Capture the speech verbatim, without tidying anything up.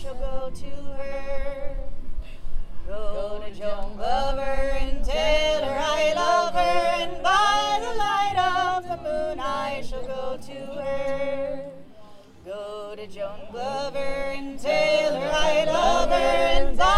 shall go to her. Go to Joan Glover and tell her I love her, and by the light of the moon I shall go to her. Go to Joan Glover and tell her I love her, and by